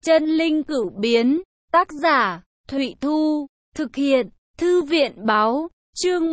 Chân linh cửu biến, tác giả, Thụy Thu, thực hiện, Thư viện báo, chương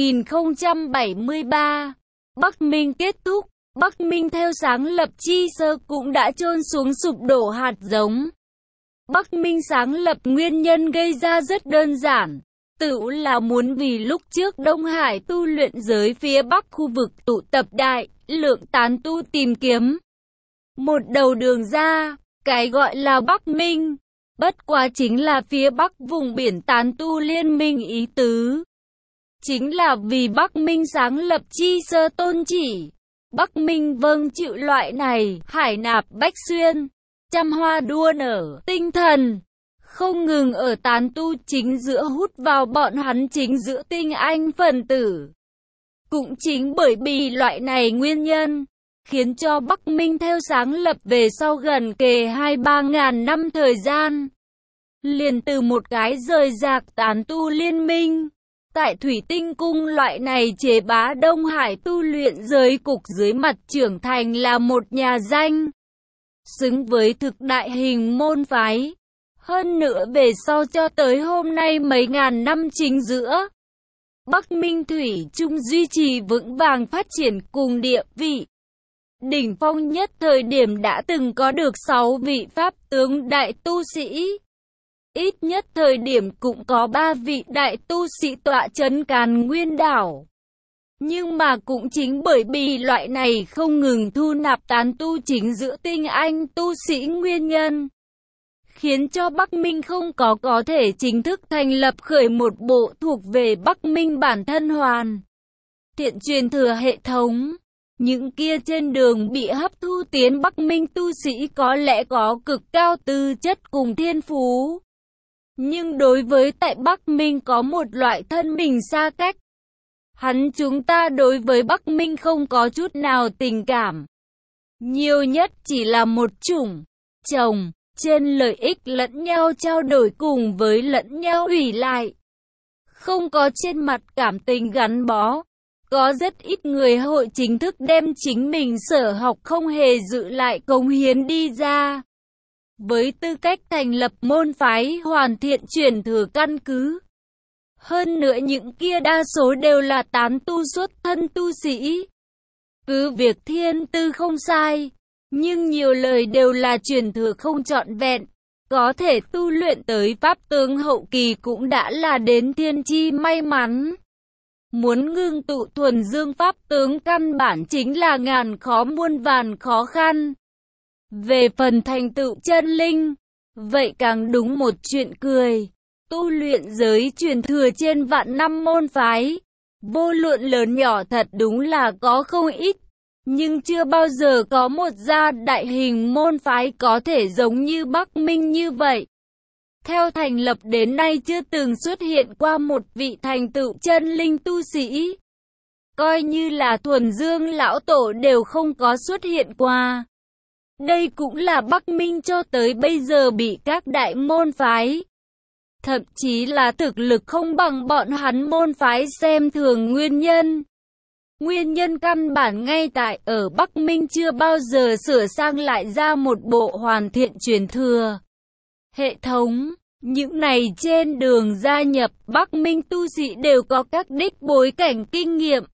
1073. Bắc Minh kết thúc, Bắc Minh theo sáng lập chi sơ cũng đã chôn xuống sụp đổ hạt giống. Bắc Minh sáng lập nguyên nhân gây ra rất đơn giản, tự là muốn vì lúc trước Đông Hải tu luyện giới phía Bắc khu vực tụ tập đại lượng tán tu tìm kiếm một đầu đường ra, cái gọi là Bắc Minh, bất quá chính là phía Bắc vùng biển tán tu liên minh ý tứ. Chính là vì Bắc Minh sáng lập chi sơ tôn chỉ, Bắc Minh vâng chịu loại này, hải nạp bách xuyên, trăm hoa đua nở, tinh thần, không ngừng ở tán tu chính giữa hút vào bọn hắn chính giữa tinh anh phần tử. Cũng chính bởi vì loại này nguyên nhân, khiến cho Bắc Minh theo sáng lập về sau gần kề 2-3 ngàn năm thời gian. Liền từ một cái rời rạc tán tu liên minh, tại Thủy Tinh Cung loại này chế bá Đông Hải tu luyện giới cục dưới mặt trưởng thành là một nhà danh, xứng với thực đại hình môn phái. Hơn nữa về sau cho tới hôm nay mấy ngàn năm chính giữa, Bắc Minh Thủy chung duy trì vững vàng phát triển cùng địa vị. Đỉnh phong nhất thời điểm đã từng có được 6 vị pháp tướng đại tu sĩ. Ít nhất thời điểm cũng có 3 vị đại tu sĩ tọa trấn Càn Nguyên đảo. Nhưng mà cũng chính bởi vì loại này không ngừng thu nạp tán tu chính giữa tinh anh tu sĩ nguyên nhân, khiến cho Bắc Minh không có thể chính thức thành lập khởi một bộ thuộc về Bắc Minh bản thân hoàn thiện truyền thừa hệ thống. Những kia trên đường bị hấp thu tiến Bắc Minh tu sĩ có lẽ có cực cao tư chất cùng thiên phú, nhưng đối với tại Bắc Minh có một loại thân mình xa cách. Chúng ta đối với Bắc Minh không có chút nào tình cảm, nhiều nhất chỉ là một chủng chồng trên lợi ích lẫn nhau trao đổi cùng với lẫn nhau ủy lại, không có trên mặt cảm tình gắn bó. Có rất ít người hội chính thức đem chính mình sở học không hề giữ lại cống hiến đi ra, với tư cách thành lập môn phái hoàn thiện truyền thừa căn cứ. Hơn nữa những kia đa số đều là tán tu xuất thân tu sĩ. Cứ việc thiên tư không sai, nhưng nhiều lời đều là truyền thừa không trọn vẹn. Có thể tu luyện tới pháp tướng hậu kỳ cũng đã là đến thiên chi may mắn. Muốn ngưng tụ thuần dương pháp tướng căn bản chính là ngàn khó muôn vàn khó khăn. Về phần thành tựu chân linh, vậy càng đúng một chuyện cười. Tu luyện giới truyền thừa trên vạn năm môn phái, vô luận lớn nhỏ thật đúng là có không ít, nhưng chưa bao giờ có một gia đại hình môn phái có thể giống như Bắc Minh như vậy. Theo thành lập đến nay chưa từng xuất hiện qua một vị thành tựu chân linh tu sĩ. Coi như là thuần dương lão tổ đều không có xuất hiện qua. Đây cũng là Bắc Minh cho tới bây giờ bị các đại môn phái, thậm chí là thực lực không bằng bọn hắn môn phái xem thường nguyên nhân. Nguyên nhân căn bản ngay tại ở Bắc Minh chưa bao giờ sửa sang lại ra một bộ hoàn thiện truyền thừa hệ thống. Những này trên đường gia nhập Bắc Minh tu sĩ đều có các đích bối cảnh kinh nghiệm,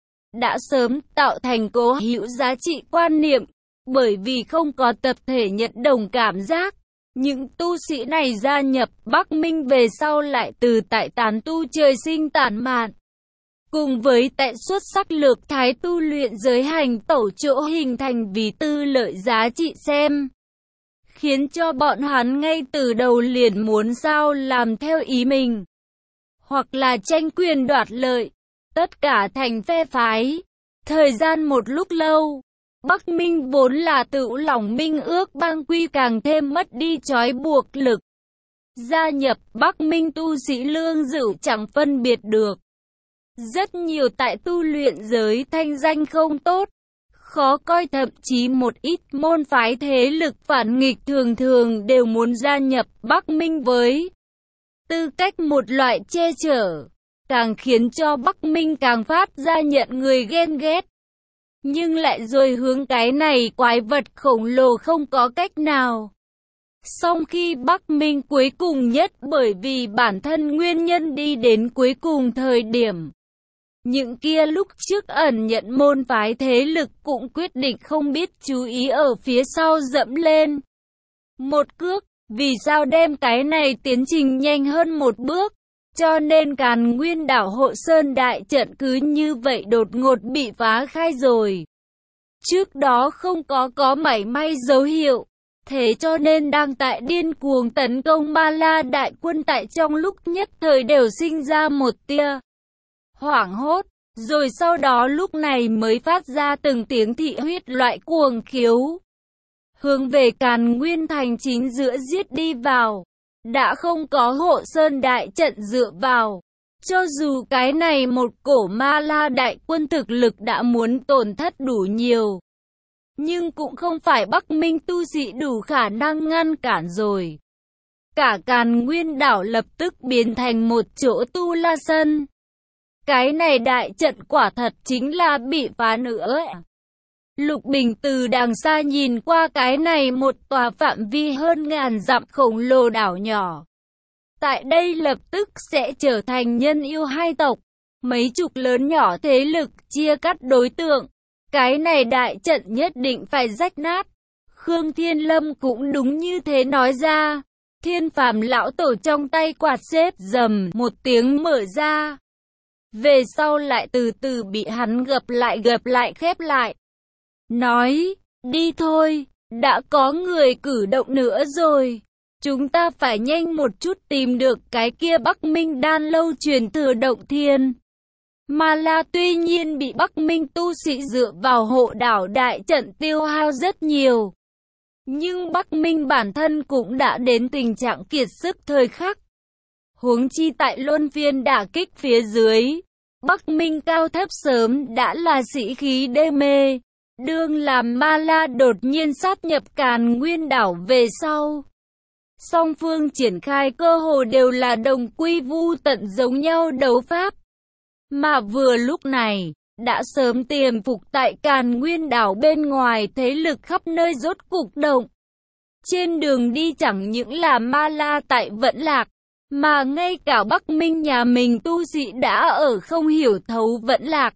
đã sớm tạo thành cố hữu giá trị quan niệm, bởi vì không có tập thể nhận đồng cảm giác. Những tu sĩ này gia nhập Bắc Minh về sau lại từ tại tán tu trời sinh tản mạn, cùng với tại xuất sắc lược thái tu luyện giới hành tẩu chỗ hình thành vì tư lợi giá trị xem, khiến cho bọn hắn ngay từ đầu liền muốn sao làm theo ý mình, hoặc là tranh quyền đoạt lợi, tất cả thành phe phái. Thời gian một lúc lâu, Bắc Minh vốn là tự lòng minh ước bang quy càng thêm mất đi trói buộc lực. Gia nhập Bắc Minh tu sĩ lương dửu chẳng phân biệt được. Rất nhiều tại tu luyện giới thanh danh không tốt, khó coi, thậm chí một ít môn phái thế lực phản nghịch thường thường đều muốn gia nhập Bắc Minh với tư cách một loại che chở, càng khiến cho Bắc Minh càng phát ra nhận người ghen ghét. Nhưng lại rồi hướng cái này quái vật khổng lồ không có cách nào. Song khi Bắc Minh cuối cùng nhất bởi vì bản thân nguyên nhân đi đến cuối cùng thời điểm. Những kia lúc trước ẩn nhận môn phái thế lực cũng quyết định không biết chú ý ở phía sau dẫm lên một cước, vì sao đem cái này tiến trình nhanh hơn một bước, cho nên Càn Nguyên đảo Hộ Sơn đại trận cứ như vậy đột ngột bị phá khai rồi. Trước đó không có mảy may dấu hiệu, thế cho nên đang tại điên cuồng tấn công Ma La đại quân tại trong lúc nhất thời đều sinh ra một tia hoảng hốt, rồi sau đó lúc này mới phát ra từng tiếng thị huyết loại cuồng khiếu. Hướng về Càn Nguyên thành chính giữa giết đi vào, đã không có Hộ Sơn đại trận dựa vào. Cho dù cái này một cổ Ma La đại quân thực lực đã muốn tổn thất đủ nhiều, nhưng cũng không phải Bắc Minh tu sĩ đủ khả năng ngăn cản rồi. Cả Càn Nguyên đảo lập tức biến thành một chỗ tu la sân. Cái này đại trận quả thật chính là bị phá nữa. Lục Bình từ đằng xa nhìn qua cái này một tòa phạm vi hơn ngàn dặm khổng lồ đảo nhỏ. Tại đây lập tức sẽ trở thành nhân yêu hai tộc, mấy chục lớn nhỏ thế lực chia cắt đối tượng. Cái này đại trận nhất định phải rách nát. Khương Thiên Lâm cũng đúng như thế nói ra. Thiên Phàm lão tổ trong tay quạt xếp rầm một tiếng mở ra. Về sau lại từ từ bị hắn gập lại khép lại. Nói, đi thôi, đã có người cử động nữa rồi. Chúng ta phải nhanh một chút tìm được cái kia Bắc Minh đan lâu truyền thừa động thiên. Ma La tuy nhiên bị Bắc Minh tu sĩ dựa vào hộ đảo đại trận tiêu hao rất nhiều. Nhưng Bắc Minh bản thân cũng đã đến tình trạng kiệt sức thời khắc. Huống chi tại luân phiên đả kích phía dưới, Bắc Minh cao thấp sớm đã là sĩ khí đê mê. Đương làm Ma La đột nhiên sát nhập Càn Nguyên đảo về sau. Song phương triển khai cơ hồ đều là đồng quy vu tận giống nhau đấu pháp. Mà vừa lúc này, đã sớm tiềm phục tại Càn Nguyên đảo bên ngoài thế lực khắp nơi rốt cục động. Trên đường đi chẳng những là Ma La tại vẫn lạc, mà ngay cả Bắc Minh nhà mình tu sĩ đã ở không hiểu thấu vẫn lạc.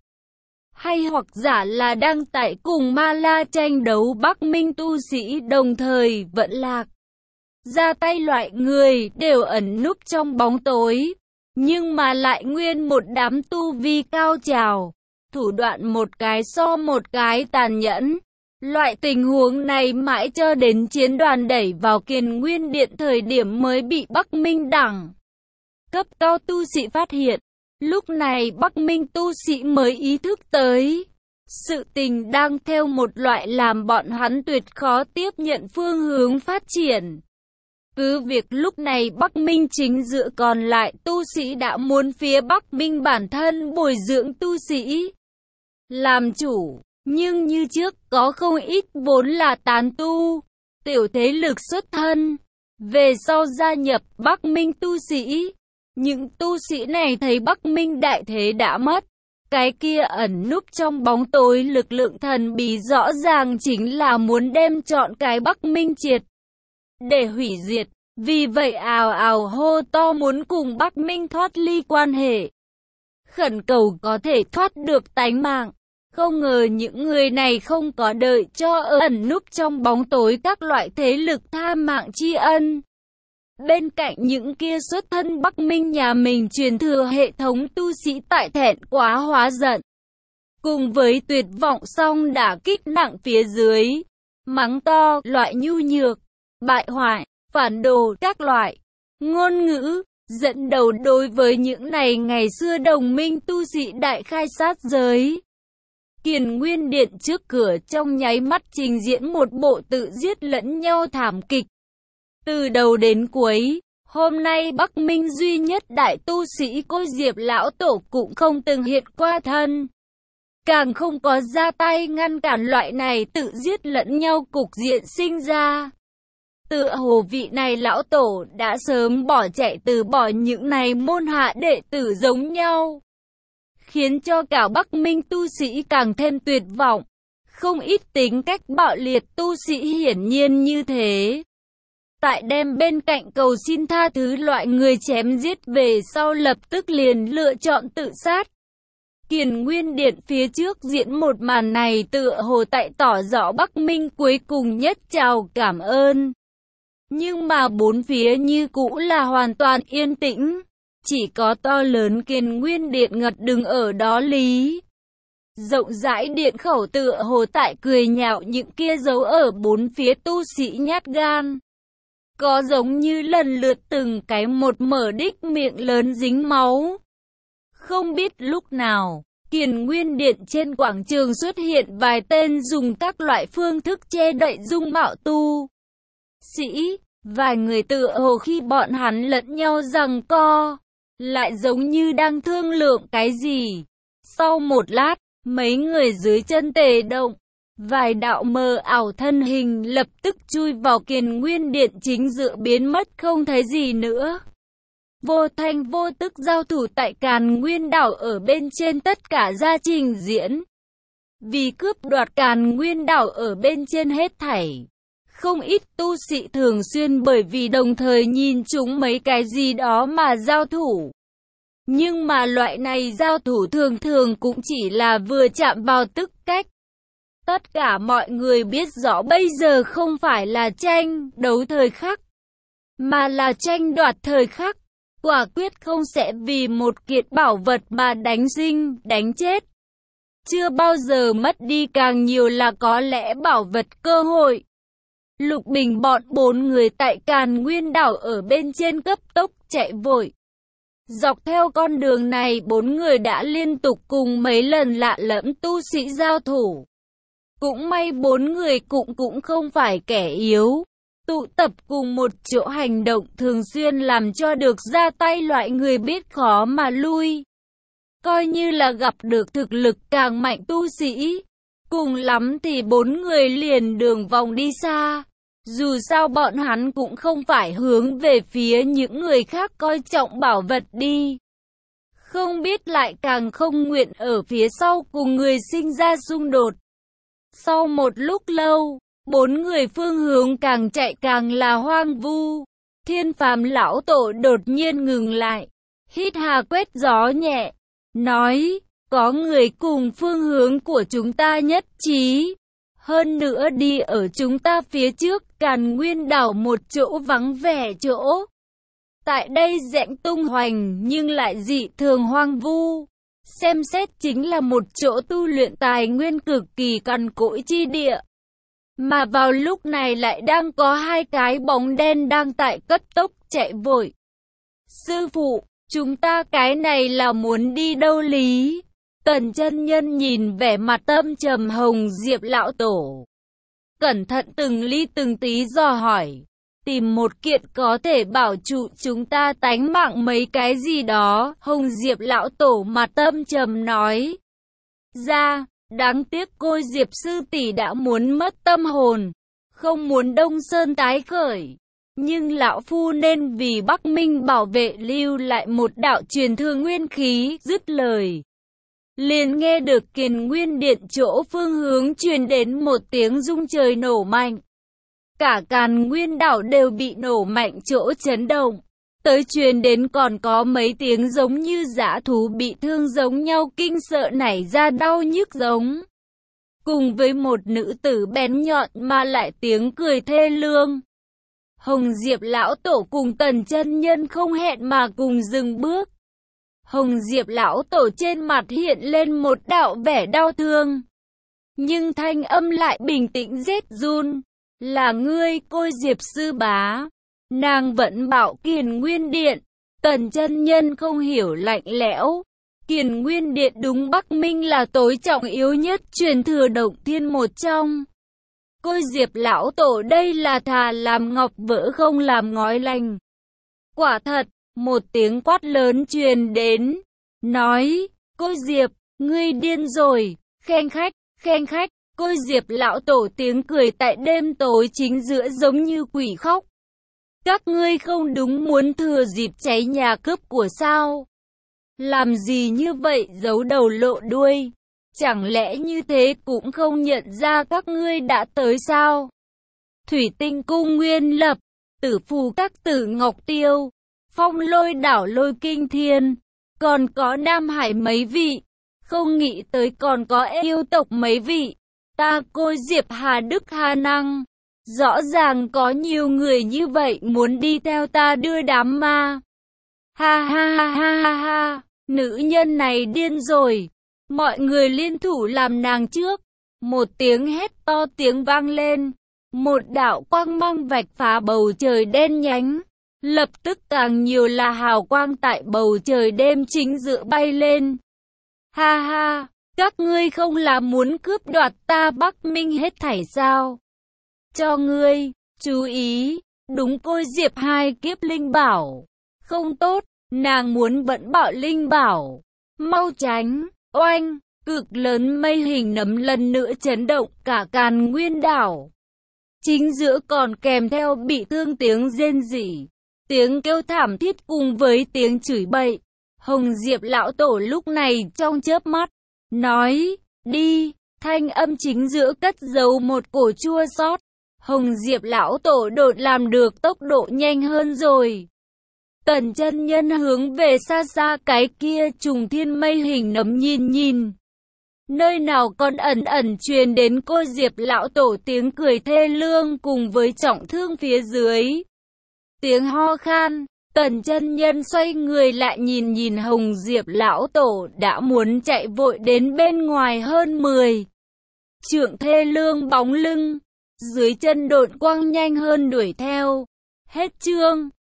Hay hoặc giả là đang tại cùng Ma La tranh đấu Bắc Minh tu sĩ đồng thời vẫn lạc. Ra tay loại người đều ẩn núp trong bóng tối, nhưng mà lại nguyên một đám tu vi cao trào, thủ đoạn một cái so một cái tàn nhẫn. Loại tình huống này mãi cho đến chiến đoàn đẩy vào Kiền Nguyên Điện thời điểm mới bị Bắc Minh đẳng cấp cao tu sĩ phát hiện. Lúc này Bắc Minh tu sĩ mới ý thức tới, sự tình đang theo một loại làm bọn hắn tuyệt khó tiếp nhận phương hướng phát triển. Cứ việc lúc này Bắc Minh chính giữa còn lại tu sĩ đã muốn phía Bắc Minh bản thân bồi dưỡng tu sĩ làm chủ, nhưng như trước có không ít vốn là tán tu, tiểu thế lực xuất thân, về sau gia nhập Bắc Minh tu sĩ. Những tu sĩ này thấy Bắc Minh đại thế đã mất, cái kia ẩn núp trong bóng tối lực lượng thần bí rõ ràng chính là muốn đem trọn cái Bắc Minh triệt để hủy diệt. Vì vậy ào ào hô to muốn cùng Bắc Minh thoát ly quan hệ, khẩn cầu có thể thoát được tánh mạng. Không ngờ những người này không có đợi cho ẩn núp trong bóng tối các loại thế lực tha mạng tri ân. Bên cạnh những kia xuất thân Bắc Minh nhà mình truyền thừa hệ thống tu sĩ tại thẹn quá hóa giận. Cùng với tuyệt vọng song đả kích nặng phía dưới, mắng to, loại nhu nhược, bại hoại, phản đồ, các loại ngôn ngữ, dẫn đầu đối với những này ngày xưa đồng minh tu sĩ đại khai sát giới. Kiền Nguyên Điện trước cửa trong nháy mắt trình diễn một bộ tự giết lẫn nhau thảm kịch. Từ đầu đến cuối, hôm nay Bắc Minh duy nhất đại tu sĩ Cô Diệp Lão Tổ cũng không từng hiện qua thân. Càng không có ra tay ngăn cản loại này tự giết lẫn nhau cục diện sinh ra. Tựa hồ vị này Lão Tổ đã sớm bỏ chạy từ bỏ những này môn hạ đệ tử giống nhau. Khiến cho cả Bắc Minh tu sĩ càng thêm tuyệt vọng. Không ít tính cách bạo liệt tu sĩ hiển nhiên như thế. Tại đêm bên cạnh cầu xin tha thứ loại người chém giết về sau lập tức liền lựa chọn tự sát. Kiền Nguyên Điện phía trước diễn một màn này tựa hồ tại tỏ rõ Bắc Minh cuối cùng nhất chào cảm ơn. Nhưng mà bốn phía như cũ là hoàn toàn yên tĩnh. Chỉ có to lớn Kiền Nguyên Điện ngật đứng ở đó lý. Rộng rãi điện khẩu tựa hồ tại cười nhạo những kia giấu ở bốn phía tu sĩ nhát gan. Có giống như lần lượt từng cái một mở đích miệng lớn dính máu. Không biết lúc nào, Kiền Nguyên Điện trên quảng trường xuất hiện vài tên dùng các loại phương thức che đậy dung mạo tu sĩ. Vài người tựa hồ khi bọn hắn lẫn nhau giằng co, lại giống như đang thương lượng cái gì. Sau một lát, mấy người dưới chân tề động, vài đạo mờ ảo thân hình lập tức chui vào Kiền Nguyên Điện chính giữa biến mất không thấy gì nữa. Vô thanh vô tức giao thủ tại Càn Nguyên đảo ở bên trên tất cả gia trình diễn. Vì cướp đoạt Càn Nguyên đảo ở bên trên hết thảy. Không ít tu sĩ thường xuyên bởi vì đồng thời nhìn chúng mấy cái gì đó mà giao thủ. Nhưng mà loại này giao thủ thường thường cũng chỉ là vừa chạm vào tức cách. Tất cả mọi người biết rõ bây giờ không phải là tranh đấu thời khắc, mà là tranh đoạt thời khắc. Quả quyết không sẽ vì một kiện bảo vật mà đánh sinh, đánh chết. Chưa bao giờ mất đi càng nhiều là có lẽ bảo vật cơ hội. Lục Bình bọn bốn người tại Càn Nguyên đảo ở bên trên cấp tốc chạy vội. Dọc theo con đường này bốn người đã liên tục cùng mấy lần lạ lẫm tu sĩ giao thủ. Cũng may bốn người cũng không phải kẻ yếu. Tụ tập cùng một chỗ hành động thường xuyên làm cho được ra tay loại người biết khó mà lui. Coi như là gặp được thực lực càng mạnh tu sĩ. Cùng lắm thì bốn người liền đường vòng đi xa. Dù sao bọn hắn cũng không phải hướng về phía những người khác coi trọng bảo vật đi. Không biết lại càng không nguyện ở phía sau cùng người sinh ra xung đột. Sau một lúc lâu, bốn người phương hướng càng chạy càng là hoang vu. Thiên Phàm lão tổ đột nhiên ngừng lại, hít hà quét gió nhẹ, nói, có người cùng phương hướng của chúng ta nhất trí. Hơn nữa đi ở chúng ta phía trước Càn Nguyên đảo một chỗ vắng vẻ chỗ. Tại đây rãnh tung hoành nhưng lại dị thường hoang vu. Xem xét chính là một chỗ tu luyện tài nguyên cực kỳ cằn cỗi chi địa. Mà vào lúc này lại đang có hai cái bóng đen đang tại cấp tốc chạy vội. Sư phụ, chúng ta cái này là muốn đi đâu lý? Tần chân nhân nhìn vẻ mặt tâm trầm Hồng Diệp lão tổ. Cẩn thận từng ly từng tí dò hỏi. Tìm một kiện có thể bảo trụ chúng ta tánh mạng mấy cái gì đó. Hồng Diệp lão tổ mặt tâm trầm nói. Ra, đáng tiếc cô Diệp sư tỷ đã muốn mất tâm hồn. Không muốn Đông Sơn tái khởi. Nhưng lão phu nên vì Bắc Minh bảo vệ lưu lại một đạo truyền thừa nguyên khí. Dứt lời, liền nghe được Kiền Nguyên Điện chỗ phương hướng truyền đến một tiếng rung trời nổ mạnh. Cả Càn Nguyên đảo đều bị nổ mạnh chỗ chấn động. Tới truyền đến còn có mấy tiếng giống như dã thú bị thương giống nhau kinh sợ nảy ra đau nhức giống. Cùng với một nữ tử bén nhọn mà lại tiếng cười thê lương. Hồng Diệp lão tổ cùng Tần chân nhân không hẹn mà cùng dừng bước. Hồng Diệp lão tổ trên mặt hiện lên một đạo vẻ đau thương. Nhưng thanh âm lại bình tĩnh rét run. Là ngươi Côi Diệp sư bá. Nàng vẫn bảo Kiền Nguyên Điện. Tần chân nhân không hiểu lạnh lẽo. Kiền Nguyên Điện đúng Bắc Minh là tối trọng yếu nhất truyền thừa động thiên một trong. Côi Diệp lão tổ đây là thà làm ngọc vỡ không làm ngói lành. Quả thật, một tiếng quát lớn truyền đến. Nói, Côi Diệp, ngươi điên rồi, khen khách. Côi Diệp lão tổ tiếng cười tại đêm tối chính giữa giống như quỷ khóc. Các ngươi không đúng muốn thừa dịp cháy nhà cướp của sao? Làm gì như vậy giấu đầu lộ đuôi? Chẳng lẽ như thế cũng không nhận ra các ngươi đã tới sao? Thủy Tinh Cung Nguyên Lập. Tử Phù Các Tử Ngọc Tiêu, Phong Lôi Đảo Lôi Kinh Thiên, còn có Nam Hải mấy vị, không nghĩ tới còn có yêu tộc mấy vị. Ta Côi Diệp Hà Đức Hà Năng, rõ ràng có nhiều người như vậy muốn đi theo ta đưa đám ma. Ha ha ha ha ha ha, nữ nhân này điên rồi. Mọi người liên thủ làm nàng trước. Một tiếng hét to tiếng vang lên. Một đạo quang mang vạch phá bầu trời đen nhánh. Lập tức càng nhiều là hào quang tại bầu trời đêm chính giữa bay lên. Ha ha, các ngươi không là muốn cướp đoạt ta Bắc Minh hết thảy sao? Cho ngươi, chú ý, đúng Côi Diệp hai kiếp linh bảo. Không tốt, nàng muốn bận bạo linh bảo. Mau tránh, oanh, cực lớn mây hình nấm lần nữa chấn động cả Càn Nguyên đảo. Chính giữa còn kèm theo bị thương tiếng rên rỉ, tiếng kêu thảm thiết cùng với tiếng chửi bậy. Hồng Diệp lão tổ lúc này trong chớp mắt, nói, đi, thanh âm chính giữa cất giấu một cổ chua xót. Hồng Diệp lão tổ đột làm được tốc độ nhanh hơn rồi. Tần chân nhân hướng về xa xa cái kia trùng thiên mây hình nấm nhìn nhìn. Nơi nào còn ẩn ẩn truyền đến Côi Diệp lão tổ tiếng cười thê lương cùng với trọng thương phía dưới. Tiếng ho khan, Tần chân nhân xoay người lại nhìn nhìn Hồng Diệp lão tổ đã muốn chạy vội đến bên ngoài hơn 10 trượng thê lương bóng lưng. Dưới chân độn quang nhanh hơn đuổi theo. Hết chương.